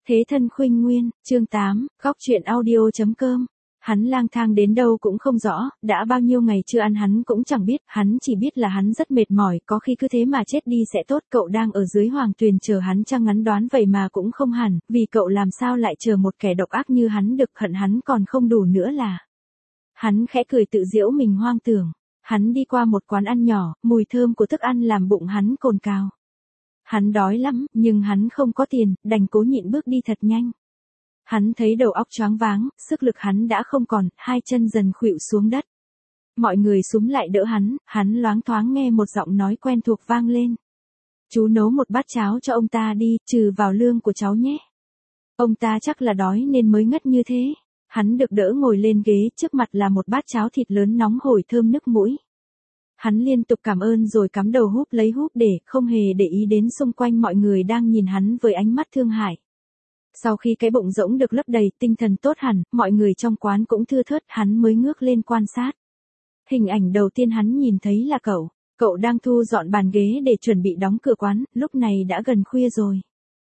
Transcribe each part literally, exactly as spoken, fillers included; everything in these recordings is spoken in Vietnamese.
Thế thân khuynh nguyên, chương tám, góc truyện audio.com. Hắn lang thang đến đâu cũng không rõ, đã bao nhiêu ngày chưa ăn hắn cũng chẳng biết, hắn chỉ biết là hắn rất mệt mỏi, có khi cứ thế mà chết đi sẽ tốt. Cậu đang ở dưới hoàng tuyền chờ hắn chăng ngắn đoán vậy mà cũng không hẳn, vì cậu làm sao lại chờ một kẻ độc ác như hắn được, hận hắn còn không đủ nữa là. Hắn khẽ cười tự giễu mình hoang tưởng. Hắn đi qua một quán ăn nhỏ, mùi thơm của thức ăn làm bụng hắn cồn cào. Hắn đói lắm, nhưng hắn không có tiền, đành cố nhịn bước đi thật nhanh. Hắn thấy đầu óc choáng váng, sức lực hắn đã không còn, hai chân dần khuỵu xuống đất. Mọi người xúm lại đỡ hắn, hắn loáng thoáng nghe một giọng nói quen thuộc vang lên. Chú nấu một bát cháo cho ông ta đi, trừ vào lương của cháu nhé. Ông ta chắc là đói nên mới ngất như thế. Hắn được đỡ ngồi lên ghế, trước mặt là một bát cháo thịt lớn nóng hổi thơm nức mũi. Hắn liên tục cảm ơn rồi cắm đầu húp lấy húp để, không hề để ý đến xung quanh mọi người đang nhìn hắn với ánh mắt thương hại. Sau khi cái bụng rỗng được lấp đầy, tinh thần tốt hẳn, mọi người trong quán cũng thưa thớt, hắn mới ngước lên quan sát. Hình ảnh đầu tiên hắn nhìn thấy là cậu. Cậu đang thu dọn bàn ghế để chuẩn bị đóng cửa quán, lúc này đã gần khuya rồi.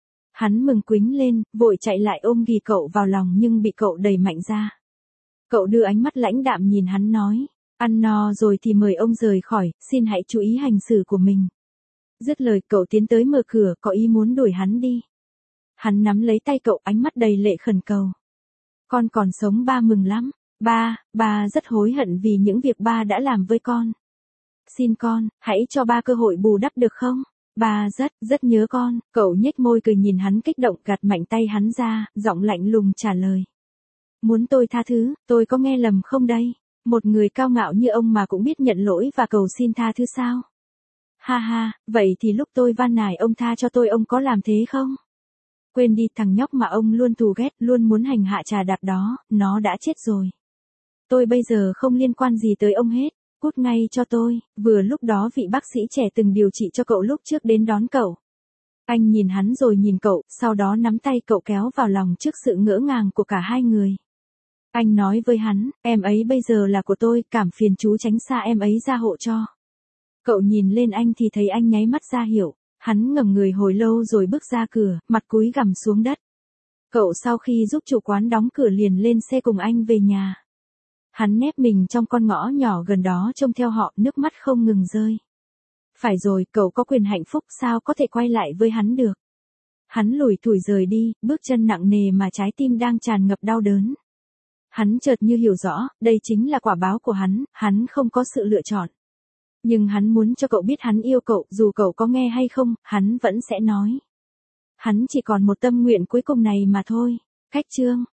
Hắn mừng quính lên, vội chạy lại ôm ghì cậu vào lòng nhưng bị cậu đẩy mạnh ra. Cậu đưa ánh mắt lãnh đạm nhìn hắn nói. Ăn no rồi thì mời ông rời khỏi, xin hãy chú ý hành xử của mình. Dứt lời cậu tiến tới mở cửa, có ý muốn đuổi hắn đi. Hắn nắm lấy tay cậu, ánh mắt đầy lệ khẩn cầu. Con còn sống ba mừng lắm. Ba, ba rất hối hận vì những việc ba đã làm với con. Xin con, hãy cho ba cơ hội bù đắp được không? Ba rất, rất nhớ con. Cậu nhếch môi cười nhìn hắn kích động, gạt mạnh tay hắn ra, giọng lạnh lùng trả lời. Muốn tôi tha thứ, tôi có nghe lầm không đây? Một người cao ngạo như ông mà cũng biết nhận lỗi và cầu xin tha thứ sao? Ha ha, vậy thì lúc tôi van nài ông tha cho tôi ông có làm thế không? Quên đi, thằng nhóc mà ông luôn thù ghét, luôn muốn hành hạ trà đạp đó, nó đã chết rồi. Tôi bây giờ không liên quan gì tới ông hết, cút ngay cho tôi. Vừa lúc đó vị bác sĩ trẻ từng điều trị cho cậu lúc trước đến đón cậu. Anh nhìn hắn rồi nhìn cậu, sau đó nắm tay cậu kéo vào lòng trước sự ngỡ ngàng của cả hai người. Anh nói với hắn, em ấy bây giờ là của tôi, cảm phiền chú tránh xa em ấy ra hộ cho. Cậu nhìn lên anh thì thấy anh nháy mắt ra hiểu, hắn ngẩng người hồi lâu rồi bước ra cửa, mặt cúi gằm xuống đất. Cậu sau khi giúp chủ quán đóng cửa liền lên xe cùng anh về nhà. Hắn nép mình trong con ngõ nhỏ gần đó trông theo họ, nước mắt không ngừng rơi. Phải rồi, cậu có quyền hạnh phúc, sao có thể quay lại với hắn được. Hắn lủi thủi rời đi, bước chân nặng nề mà trái tim đang tràn ngập đau đớn. Hắn chợt như hiểu rõ, đây chính là quả báo của hắn, hắn không có sự lựa chọn. Nhưng hắn muốn cho cậu biết hắn yêu cậu, dù cậu có nghe hay không, hắn vẫn sẽ nói. Hắn chỉ còn một tâm nguyện cuối cùng này mà thôi. Cách chương.